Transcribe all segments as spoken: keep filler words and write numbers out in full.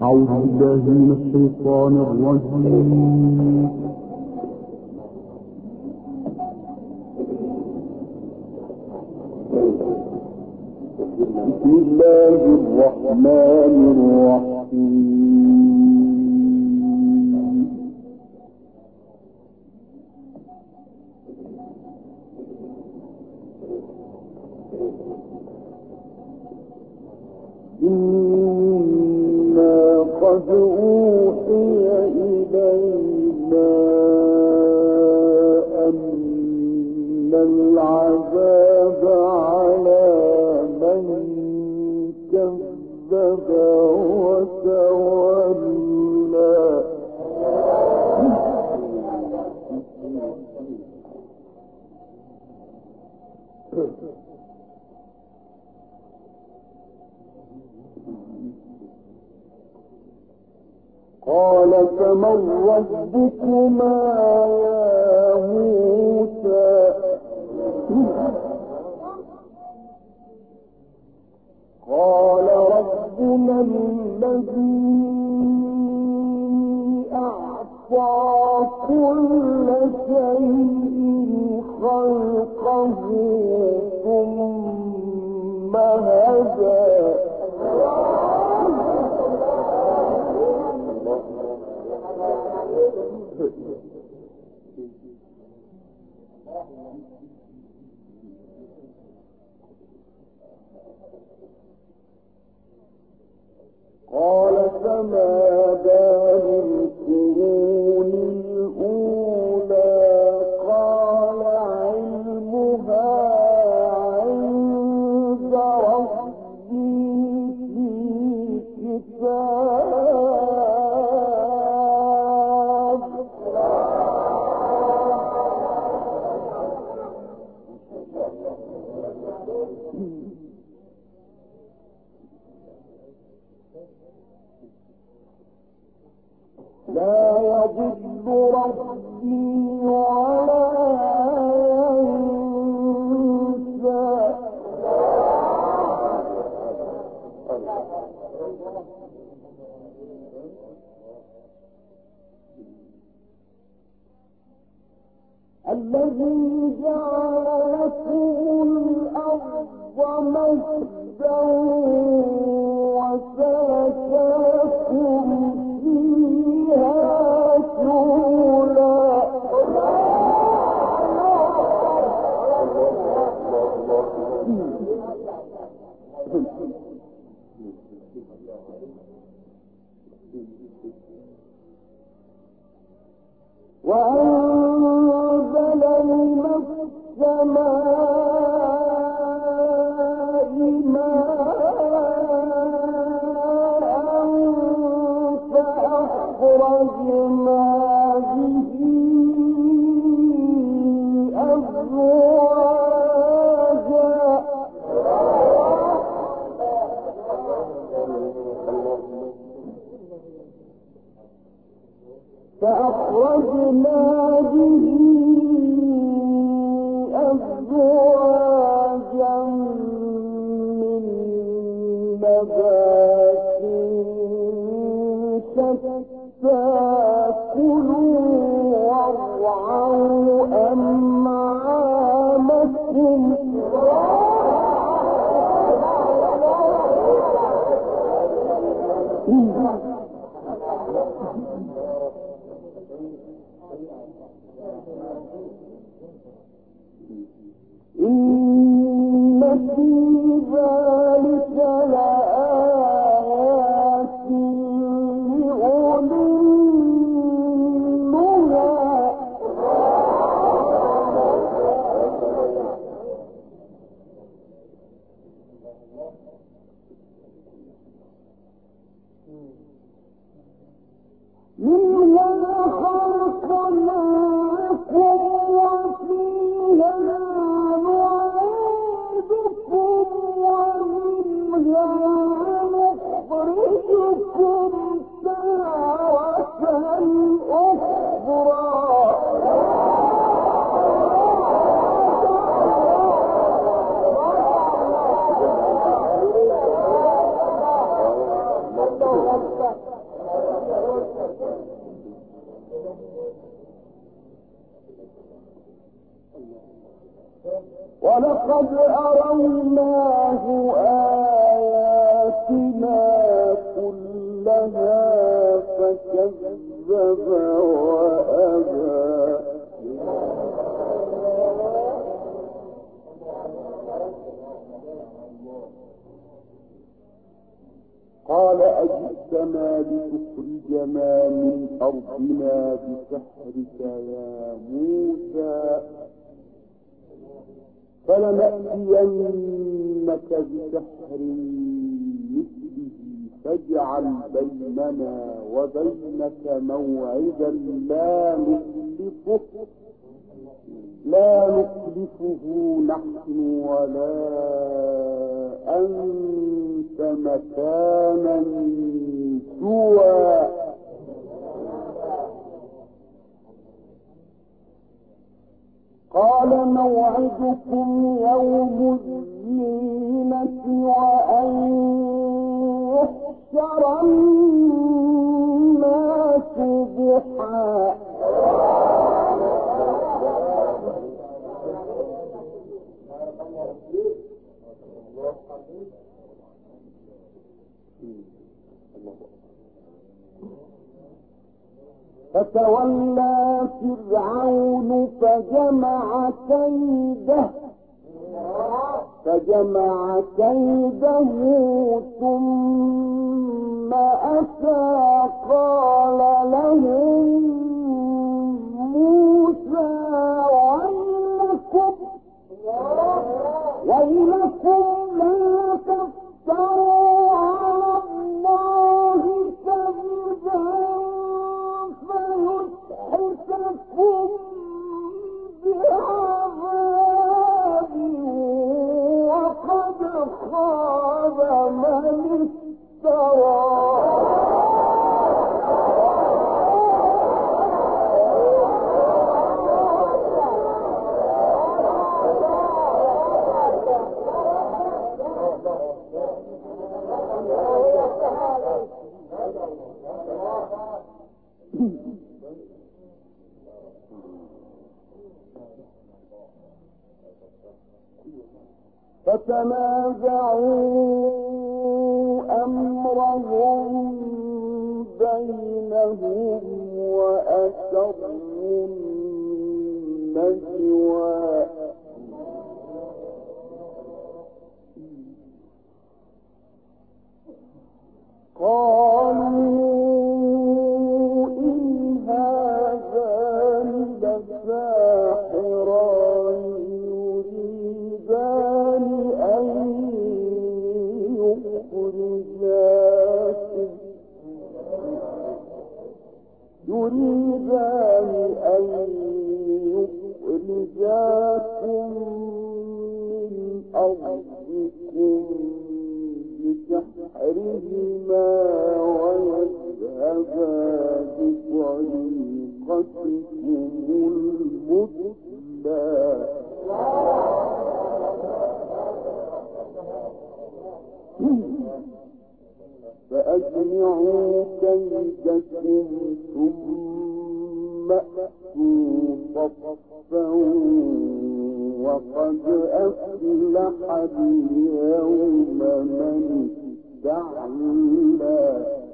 أعوذ بالله من الشيطان الرجيم. بسم الله الرحمن الرحيم. إنا قد أوحي إلينا أن العذاب على من كذب وتولى. قال فمن ربكما يا موسى؟ قال ربنا الذي أعطى كل شيء خلقه ثم هدى. قال فما بال القرون الأولى؟ قال علمها عند ربي في كتاب. لا يضل ربي ولا ينسى. الذي جعل لكم الأرض مهدا وسلك لكم وأنزل من السماء ماء فأخرجنا به أزواجا. فأخرجنا به أزواجا من نبات شتى كلوا وارعوا أنعامكم. إن في ذلك لآيات لأولي النهى. منها خلقناكم وفيها نعيدكم ومنها ولقد أريناه آياتنا كلها فكذب وأبى. قال أجئتنا لتخرجنا من أرضنا بسحرك يا موسى فلنأتينك بسحر مثله فاجعل بيننا وبينك موعدا لا نخلفه لا نخلفه نحن ولا أنت مكانا سوى. قال موعدكم يوم الزينة وأن يحشر الناس ضحى. فتولى فرعون فجمع كيده فجمع كيده ثم أتى قال لهم موسى ويلكم ويلكم لا تفتروا على الله كذبا فيسحتكم بعذاب وقد خاب من افترى. فتنازعوا أمرهم بينهم وأسروا النجوى. قالوا إن هذان لساحران يريدان أن يخرجاكم يريدان أن يخرجاكم من أرضكم بسحرهما ويذهبا بطريقتكم المثلى. فأجمعوا كيدكم ثم أتوا صفا وقد أفلح اليوم من استعلى.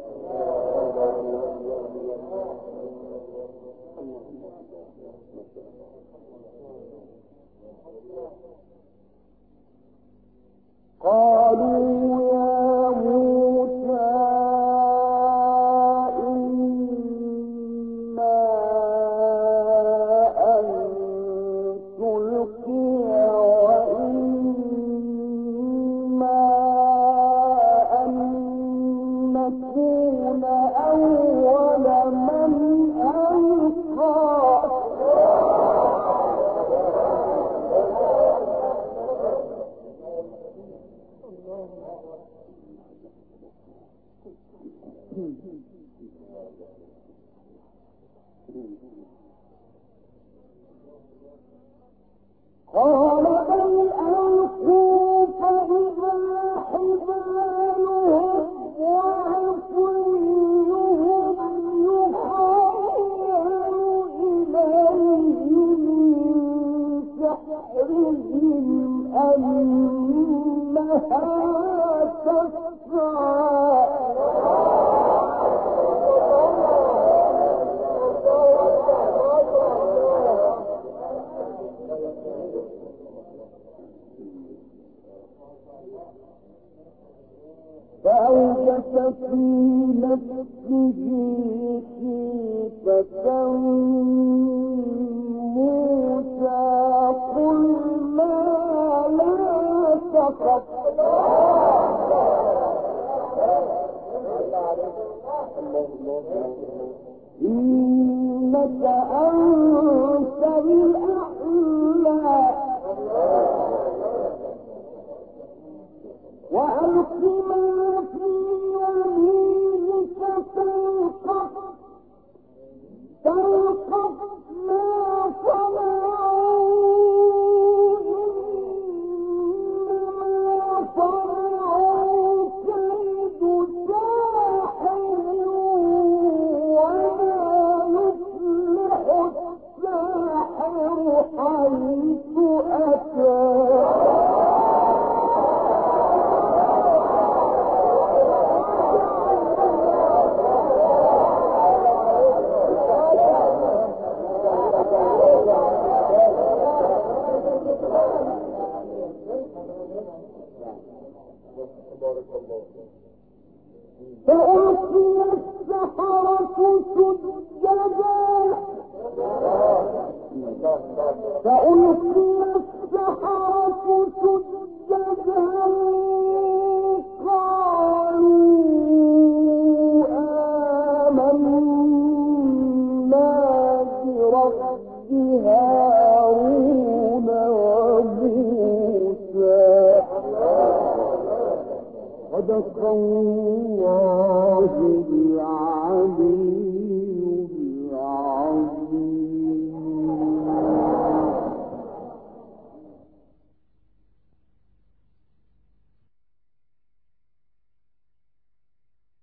قالوا يا موسى إما أن تلقي وإما أن نكون أول من ألقى. قال بل ألقوا فإذا حبالهم وعصيهم يخيل في نفسه خيفة موسى قلنا لا تخف إنك أنت الأعلى وألق ما في يمينك تلقف تلقف ما صنعوا إنما صنعوا كيد ساحر ولا يفلح الساحر حيث أتى فألقي السحرة سجدا فألقي